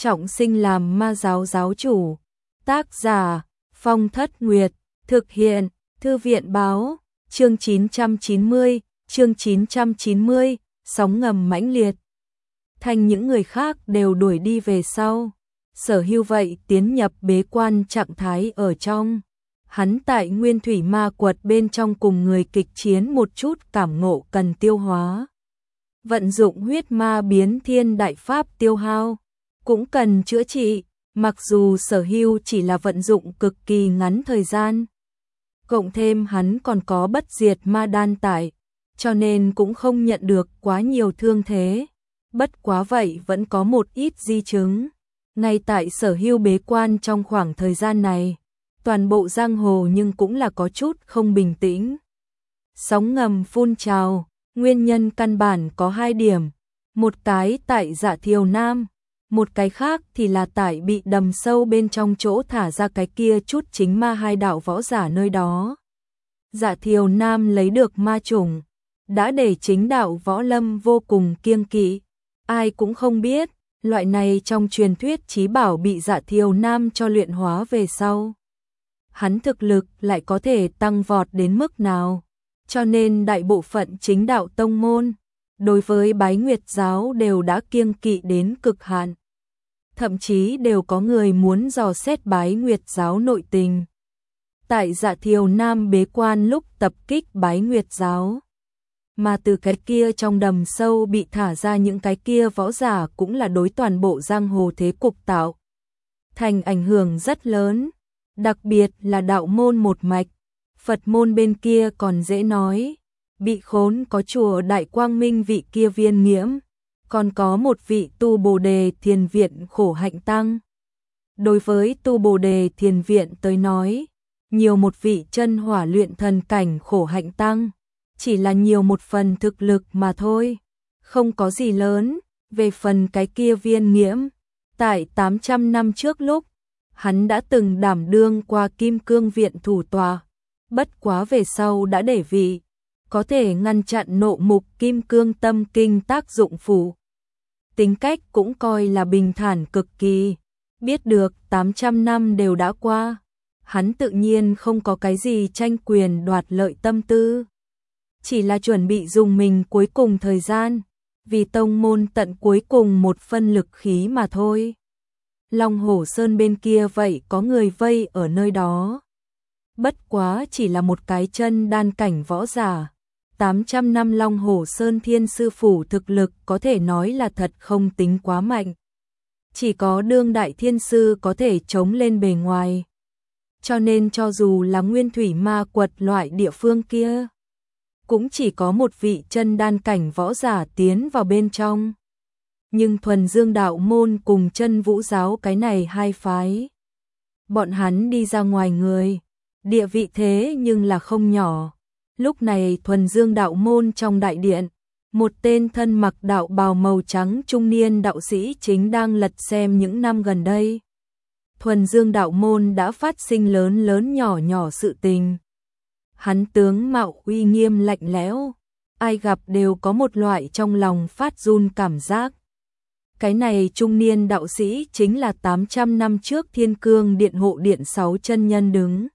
trọng sinh làm ma giáo giáo chủ. Tác giả Phong Thất Nguyệt. Thực hiện Thư viện báo. Chương 990, sóng ngầm mãnh liệt. Thành những người khác đều đuổi đi về sau. Sở Hưu vậy tiến nhập bế quan trạng thái ở trong. Hắn tại Nguyên Thủy Ma Quật bên trong cùng người kịch chiến một chút cảm ngộ cần tiêu hóa. Vận dụng huyết ma biến thiên đại pháp tiêu hao, cũng cần chữa trị, mặc dù Sở Hưu chỉ là vận dụng cực kỳ ngắn thời gian. Cộng thêm hắn còn có bất diệt ma đan tại, cho nên cũng không nhận được quá nhiều thương thế. Bất quá vậy vẫn có một ít di chứng. Ngay tại Sở Hưu bế quan trong khoảng thời gian này, toàn bộ giang hồ nhưng cũng là có chút không bình tĩnh. Sóng ngầm phun trào, nguyên nhân căn bản có hai điểm. Một cái tại Dạ Thiều Nam, một cái khác thì là tại bị đầm sâu bên trong chỗ thả ra cái kia chút chính ma hai đạo võ giả nơi đó. Dạ Thiều Nam lấy được ma chủng, đã để chính đạo võ lâm vô cùng kiêng kỵ. Ai cũng không biết, loại này trong truyền thuyết chí bảo bị Dạ Thiều Nam cho luyện hóa về sau. Hắn thực lực lại có thể tăng vọt đến mức nào, cho nên đại bộ phận chính đạo tông môn, đối với Bái Nguyệt giáo đều đã kiêng kỵ đến cực hạn. Thậm chí đều có người muốn dò xét Bái Nguyệt giáo nội tình. Tại Dạ Thiều Nam bế quan lúc tập kích Bái Nguyệt giáo, mà từ cái kia trong đầm sâu bị thả ra những cái kia võ giả cũng là đối toàn bộ giang hồ thế cục tạo thành ảnh hưởng rất lớn, đặc biệt là đạo môn một mạch. Phật môn bên kia còn dễ nói, bị khốn có chùa Đại Quang Minh vị kia Viên Nghiễm, còn có một vị Tu Bồ Đề Thiền Viện Khổ Hạnh Tăng. Đối với Tu Bồ Đề Thiền Viện tới nói, nhiều một vị chân hỏa luyện thần cảnh Khổ Hạnh Tăng, chỉ là nhiều một phần thực lực mà thôi, không có gì lớn. Về phần cái kia Viên Nghiễm, tại 800 năm trước lúc, hắn đã từng đảm đương qua Kim Cương Viện thủ tọa, bất quá về sau đã để vị, có thể ngăn chặn nộ mục Kim Cương Tâm Kinh tác dụng phụ. Tính cách cũng coi là bình thản cực kỳ, biết được 800 năm đều đã qua, hắn tự nhiên không có cái gì tranh quyền đoạt lợi tâm tư. Chỉ là chuẩn bị dùng mình cuối cùng thời gian, vì tông môn tận cuối cùng một phân lực khí mà thôi. Long Hổ Sơn bên kia vậy có người vây ở nơi đó. Bất quá chỉ là một cái chân đan cảnh võ giả. 800 năm Long Hổ Sơn Thiên Sư Phủ thực lực có thể nói là thật không tính quá mạnh. Chỉ có đương đại thiên sư có thể chống lên bề ngoài. Cho nên cho dù là Nguyên Thủy Ma Quật loại địa phương kia, cũng chỉ có một vị chân đan cảnh võ giả tiến vào bên trong. Nhưng Thuần Dương đạo môn cùng Chân Vũ giáo cái này hai phái, bọn hắn đi ra ngoài người, địa vị thế nhưng là không nhỏ. Lúc này Thuần Dương đạo môn trong đại điện, một tên thân mặc đạo bào màu trắng trung niên đạo sĩ chính đang lật xem những năm gần đây. Thuần Dương đạo môn đã phát sinh lớn lớn nhỏ nhỏ sự tình. Hắn tướng mạo uy nghiêm lạnh lẽo, ai gặp đều có một loại trong lòng phát run cảm giác. Cái này trung niên đạo sĩ chính là 800 năm trước Thiên Cương Điện hộ điện 6 chân nhân đứng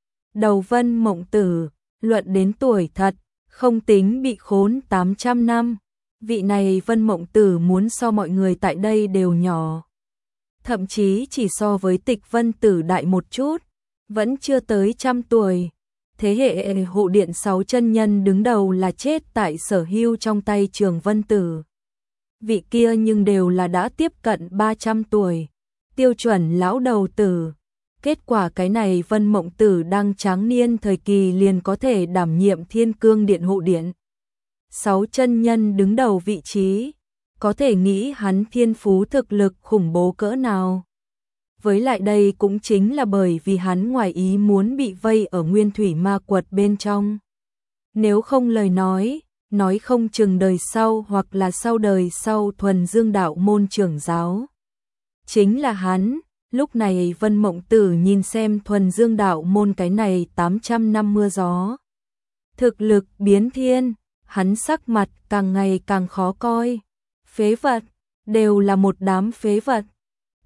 đầu Vân Mộng Tử. Luận đến tuổi thật, không tính bị khốn 800 năm, vị này Vân Mộng Tử muốn so mọi người tại đây đều nhỏ. Thậm chí chỉ so với Tịch Vân Tử đại một chút, vẫn chưa tới 100 tuổi. Thế hệ hộ điện 6 chân nhân đứng đầu là chết tại Sở Hưu trong tay Trường Vân Tử. Vị kia nhưng đều là đã tiếp cận 300 tuổi, tiêu chuẩn lão đầu tử. Kết quả cái này Vân Mộng Tử đang tráng niên thời kỳ liền có thể đảm nhiệm Thiên Cương Điện hộ điện 6 chân nhân đứng đầu vị trí, có thể nghĩ hắn thiên phú thực lực khủng bố cỡ nào. Với lại đây cũng chính là bởi vì hắn ngoài ý muốn bị vây ở Nguyên Thủy Ma Quật bên trong. Nếu không lời nói không chừng đời sau hoặc là sau đời sau Thuần Dương đạo môn trưởng giáo chính là hắn. Lúc này Vân Mộng Tử nhìn xem Thuần Dương đạo môn cái này 800 năm mưa gió, thực lực biến thiên, hắn sắc mặt càng ngày càng khó coi. Phế vật, đều là một đám phế vật.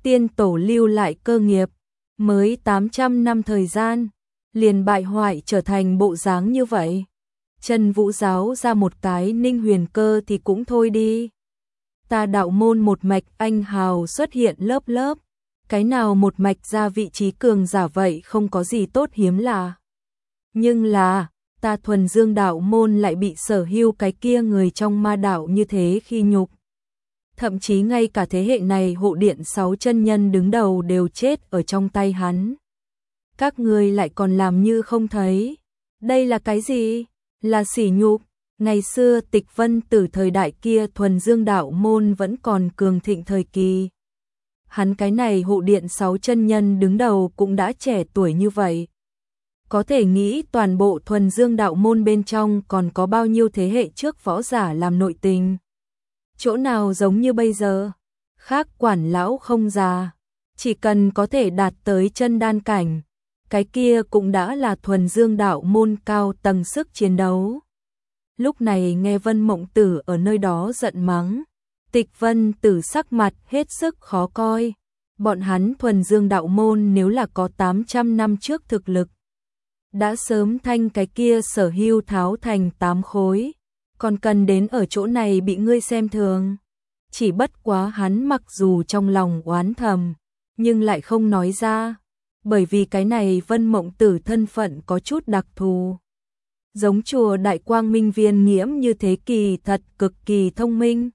tiên tổ lưu lại cơ nghiệp, mới 800 năm thời gian, liền bại hoại trở thành bộ dáng như vậy. Chân Vũ giáo ra một cái Ninh Huyền Cơ thì cũng thôi đi. Ta đạo môn một mạch anh hào xuất hiện lớp lớp, cái nào một mạch ra vị trí cường giả vậy không có gì tốt hiếm lạ. Nhưng là, ta Thuần Dương đạo môn lại bị Sở Hưu cái kia người trong ma đạo như thế khi nhục. Thậm chí ngay cả thế hệ này hộ điện 6 chân nhân đứng đầu đều chết ở trong tay hắn. Các ngươi lại còn làm như không thấy. Đây là cái gì? Là sỉ nhục. Ngày xưa Tịch Vân Tử thời đại kia Thuần Dương đạo môn vẫn còn cường thịnh thời kỳ. Hắn cái này hộ điện 6 chân nhân đứng đầu cũng đã trẻ tuổi như vậy. Có thể nghĩ toàn bộ Thuần Dương đạo môn bên trong còn có bao nhiêu thế hệ trước võ giả làm nội tình. Chỗ nào giống như bây giờ, khác quản lão không già, chỉ cần có thể đạt tới chân đan cảnh, cái kia cũng đã là Thuần Dương đạo môn cao tầng sức chiến đấu. Lúc này nghe Vân Mộng Tử ở nơi đó giận mắng, Tịch Vân Tử sắc mặt hết sức khó coi. Bọn hắn Thuần Dương đạo môn nếu là có 800 năm trước thực lực, đã sớm thanh cái kia Sở Hưu tháo thành 8 khối, còn cần đến ở chỗ này bị ngươi xem thường. Chỉ bất quá hắn mặc dù trong lòng oán thầm, nhưng lại không nói ra, bởi vì cái này Vân Mộng Tử thân phận có chút đặc thù. Giống chùa Đại Quang Minh Viên Nghiễm như thế kỳ thật cực kỳ thông minh.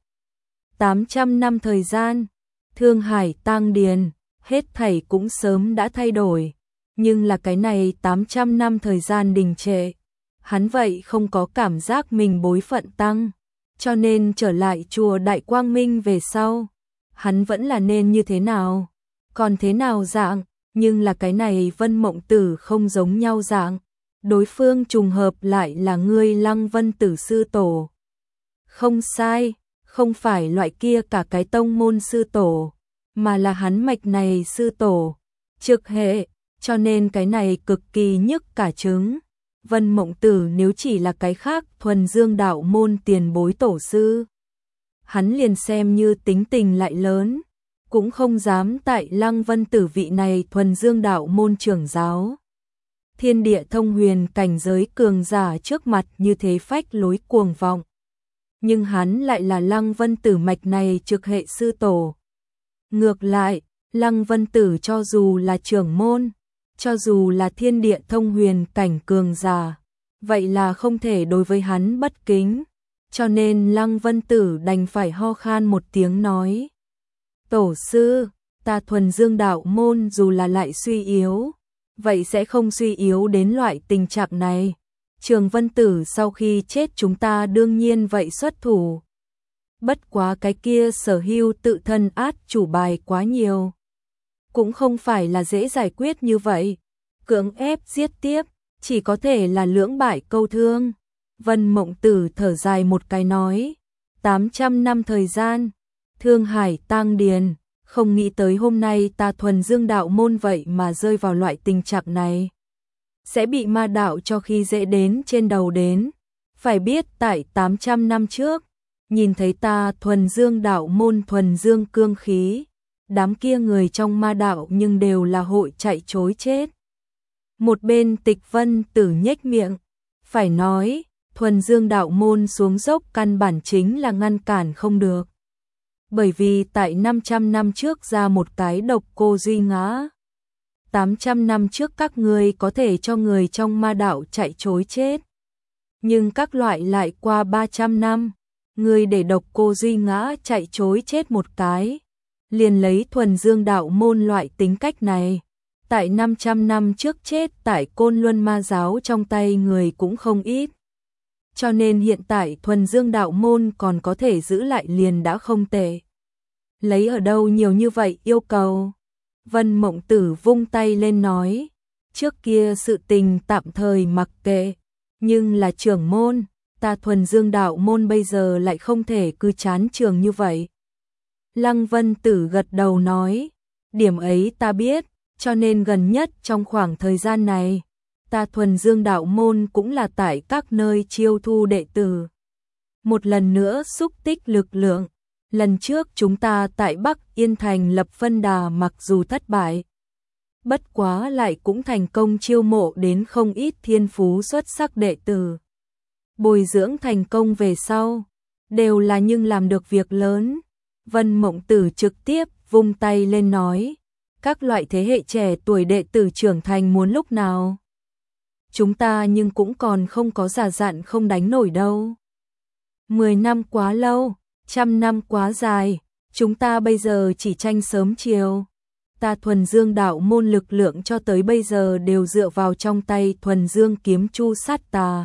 800 năm thời gian, Thương Hải Tang Điền, hết thảy cũng sớm đã thay đổi, nhưng là cái này 800 năm thời gian đình trệ. Hắn vậy không có cảm giác mình bối phận tăng, cho nên trở lại chùa Đại Quang Minh về sau, hắn vẫn là nên như thế nào, còn thế nào dạng, nhưng là cái này Vân Mộng Tử không giống nhau dạng, đối phương trùng hợp lại là ngươi Lăng Vân Tử sư tổ. Không sai, không phải loại kia cả cái tông môn sư tổ, mà là hắn mạch này sư tổ, trực hệ, cho nên cái này cực kỳ nhức cả trứng. Vân Mộng Tử nếu chỉ là cái khác Thuần Dương đạo môn tiền bối tổ sư, hắn liền xem như tính tình lại lớn, cũng không dám tại Lăng Vân Tử vị này Thuần Dương đạo môn trưởng giáo. Thiên địa thông huyền cảnh giới cường giả trước mặt như thế phách lối cuồng vọng. Nhưng hắn lại là Lăng Vân Tử mạch này trực hệ sư tổ. Ngược lại, Lăng Vân Tử cho dù là trưởng môn, cho dù là thiên địa thông huyền cảnh cường giả, vậy là không thể đối với hắn bất kính, cho nên Lăng Vân Tử đành phải ho khan một tiếng nói. Tổ sư, ta Thuần Dương đạo môn dù là lại suy yếu, vậy sẽ không suy yếu đến loại tình trạng này. Trường Vân Tử sau khi chết chúng ta đương nhiên vậy xuất thủ. Bất quá cái kia Sở Hưu tự thân át chủ bài quá nhiều, cũng không phải là dễ giải quyết như vậy. Cưỡng ép giết tiếp, chỉ có thể là lưỡng bại câu thương. Vân Mộng Tử thở dài một cái nói, 800 năm thời gian, Thương Hải Tang Điền, không nghĩ tới hôm nay ta Thuần Dương đạo môn vậy mà rơi vào loại tình trạng này. Sẽ bị ma đạo cho khi dễ đến trên đầu đến. Phải biết tại 800 năm trước, nhìn thấy ta Thuần Dương đạo môn thuần dương cương khí, đám kia người trong ma đạo nhưng đều là hội chạy chối chết. Một bên Tịch Vân Tử nhếch miệng, phải nói, Thuần Dương đạo môn xuống dốc căn bản chính là ngăn cản không được. Bởi vì tại 500 năm trước ra một cái độc cô duy ngã. 800 năm trước các ngươi có thể cho người trong ma đạo chạy chối chết. Nhưng các loại lại qua 300 năm, ngươi để độc cô duy ngã chạy chối chết một cái. Liền lấy Thuần Dương đạo môn loại tính cách này. Tại 500 năm trước chết tại Côn Luân ma giáo trong tay người cũng không ít. Cho nên hiện tại Thuần Dương đạo môn còn có thể giữ lại liền đã không tệ. Lấy ở đâu nhiều như vậy yêu cầu? Vân Mộng Tử vung tay lên nói, trước kia sự tình tạm thời mặc kệ, nhưng là trưởng môn, ta Thuần Dương đạo môn bây giờ lại không thể cứ chán trường như vậy. Lăng Vân Tử gật đầu nói, điểm ấy ta biết, cho nên gần nhất trong khoảng thời gian này, ta Thuần Dương đạo môn cũng là tại các nơi chiêu thu đệ tử. Một lần nữa xúc tích lực lượng, lần trước chúng ta tại Bắc Yên Thành lập phân đà mặc dù thất bại, bất quá lại cũng thành công chiêu mộ đến không ít thiên phú xuất sắc đệ tử. Bồi dưỡng thành công về sau, đều là nhưng làm được việc lớn. Vân Mộng Tử trực tiếp vung tay lên nói, các loại thế hệ trẻ tuổi đệ tử trưởng thành muốn lúc nào? Chúng ta nhưng cũng còn không có già dặn không đánh nổi đâu. 10 năm quá lâu, 100 năm quá dài, chúng ta bây giờ chỉ tranh sớm chiều. Ta Thuần Dương đạo môn lực lượng cho tới bây giờ đều dựa vào trong tay Thuần Dương kiếm chu sát tà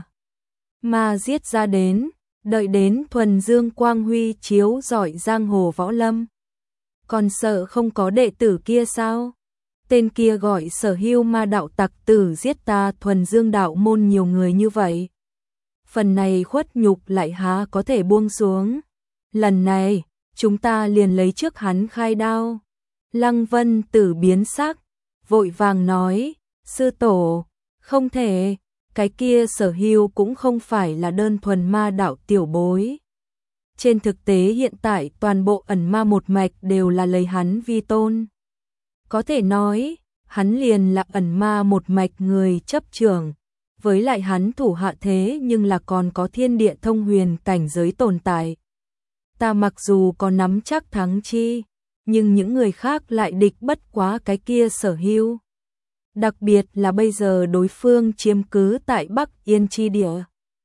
mà giết ra đến, đợi đến Thuần Dương quang huy chiếu rọi giang hồ võ lâm. Còn sợ không có đệ tử kia sao? Tên kia gọi Sở Hưu ma đạo tặc tử giết ta Thuần Dương đạo môn nhiều người như vậy. Phần này khuất nhục lại há có thể buông xuống. Lần này, chúng ta liền lấy trước hắn khai đao. Lăng Vân Tử biến sắc, vội vàng nói, sư tổ, không thể, cái kia Sở Hưu cũng không phải là đơn thuần ma đạo tiểu bối. Trên thực tế hiện tại toàn bộ ẩn ma một mạch đều là lấy hắn vi tôn. Có thể nói, hắn liền là ẩn ma một mạch người chấp trưởng, với lại hắn thủ hạ thế nhưng là còn có thiên địa thông huyền cảnh giới tồn tại. Ta mặc dù có nắm chắc thắng chi, nhưng những người khác lại địch bất quá cái kia Sở Hưu. Đặc biệt là bây giờ đối phương chiếm cứ tại Bắc Yên chi địa.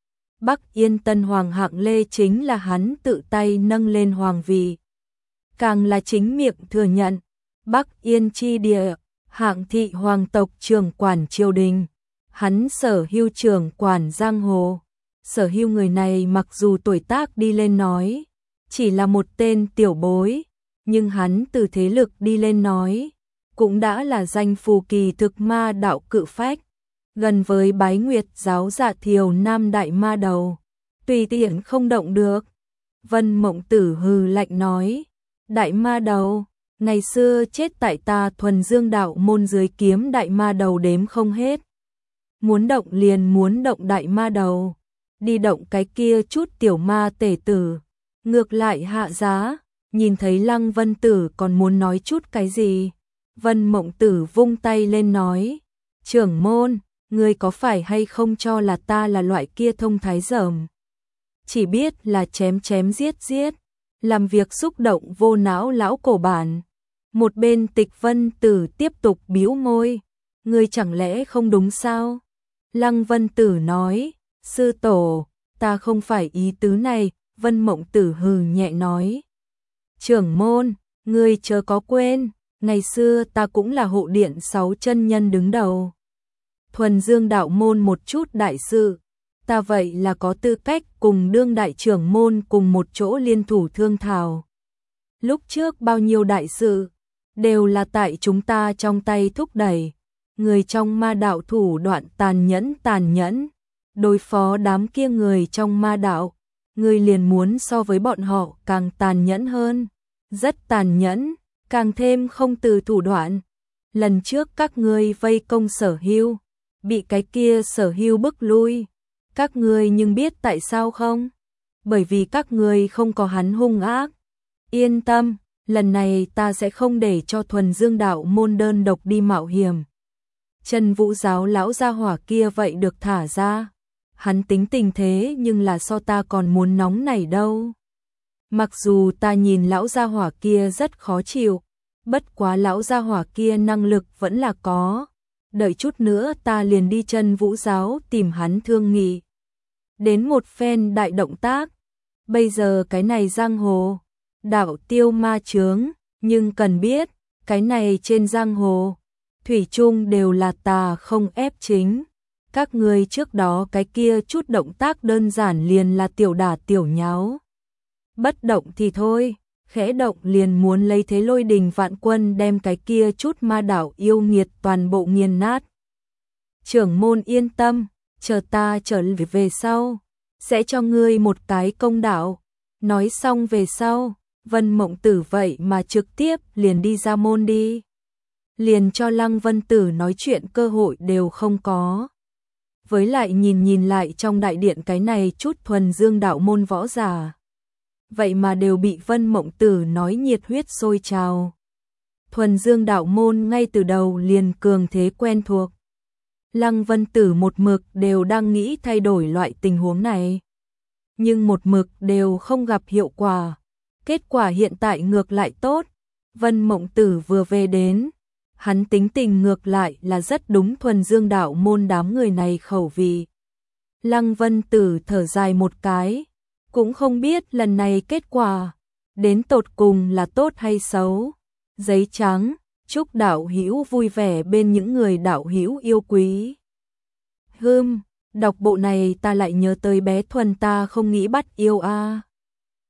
Bắc Yên Tân Hoàng Hạng Lê chính là hắn tự tay nâng lên hoàng vị. Càng là chính miệng thừa nhận, Bắc Yên chi địa, Hạng thị hoàng tộc trưởng quản triều đình, hắn Sở Hưu trưởng quản giang hồ. Sở Hưu người này mặc dù tuổi tác đi lên nói, chỉ là một tên tiểu bối, nhưng hắn từ thế lực đi lên nói, cũng đã là danh phù kỳ thực ma đạo cự phách, gần với Bái Nguyệt giáo Dạ Thiều Nam đại ma đầu, tùy tiện không động được. Vân Mộng Tử hừ lạnh nói, đại ma đầu, ngày xưa chết tại ta Thuần Dương đạo môn dưới kiếm đại ma đầu đếm không hết. Muốn động liền muốn động đại ma đầu, đi động cái kia chút tiểu ma tể tử, ngược lại hạ giá. Nhìn thấy Lăng Vân Tử còn muốn nói chút cái gì, Vân Mộng Tử vung tay lên nói, trưởng môn, ngươi có phải hay không cho là ta là loại kia thông thái dởm, chỉ biết là chém chém giết giết, làm việc xúc động vô não lão cổ bản. Một bên Tịch Vân Tử tiếp tục bĩu môi, ngươi chẳng lẽ không đúng sao? Lăng Vân Tử nói, sư tổ, ta không phải ý tứ này. Vân Mộng Tử hừ nhẹ nói, trưởng môn, ngươi chớ có quên, ngày xưa ta cũng là hộ điện 6 chân nhân đứng đầu. Thuần Dương đạo môn một chút đại sự, ta vậy là có tư cách cùng đương đại trưởng môn cùng một chỗ liên thủ thương thảo. Lúc trước bao nhiêu đại sự, đều là tại chúng ta trong tay thúc đẩy, người trong ma đạo thủ đoạn tàn nhẫn, đối phó đám kia người trong ma đạo, người liền muốn so với bọn họ càng tàn nhẫn hơn, rất tàn nhẫn, càng thêm không từ thủ đoạn. Lần trước các ngươi vây công Sở Hưu, bị cái kia Sở Hưu bức lui, các ngươi nhưng biết tại sao không? Bởi vì các ngươi không có hắn hung ác. Yên tâm, lần này ta sẽ không để cho Thuần Dương đạo môn đơn độc đi mạo hiểm. Trần Vũ giáo lão gia hỏa kia vậy được thả ra. Hắn tính tình thế nhưng là so ta còn muốn nóng nảy đâu. Mặc dù ta nhìn lão gia hỏa kia rất khó chịu, bất quá lão gia hỏa kia năng lực vẫn là có. Đợi chút nữa ta liền đi Trần Vũ giáo tìm hắn thương nghị. Đến một phen đại động tác. Bây giờ cái này giang hồ, đạo tiêu ma chướng, nhưng cần biết, cái này trên giang hồ, thủy chung đều là tà không ép chính. Các ngươi trước đó cái kia chút động tác đơn giản liền là tiểu đả tiểu nháo. Bất động thì thôi, khẽ động liền muốn lấy thế lôi đình vạn quân đem cái kia chút ma đạo yêu nghiệt toàn bộ nghiền nát. Trưởng môn yên tâm, chờ ta trở về sau, sẽ cho ngươi một cái công đạo. Nói xong về sau, Vân Mộng Tử vậy mà trực tiếp liền đi ra môn đi. Liền cho Lăng Vân Tử nói chuyện cơ hội đều không có. Với lại nhìn lại trong đại điện cái này chút Thuần Dương đạo môn võ giả. vậy mà đều bị Vân Mộng Tử nói nhiệt huyết sôi trào. Thuần Dương đạo môn ngay từ đầu liền cường thế quen thuộc. Lăng Vân Tử một mực đều đang nghĩ thay đổi loại tình huống này, nhưng một mực đều không gặp hiệu quả. Kết quả hiện tại ngược lại tốt. Vân Mộng Tử vừa về đến, hắn tính tình ngược lại là rất đúng Thuần Dương đạo môn đám người này khẩu vị. Lăng Vân Tử thở dài một cái, cũng không biết lần này kết quả đến tột cùng là tốt hay xấu. Giấy trắng, chúc đạo hữu vui vẻ bên những người đạo hữu yêu quý. Đọc bộ này ta lại nhớ tới bé Thuần ta không nghĩ bắt yêu a.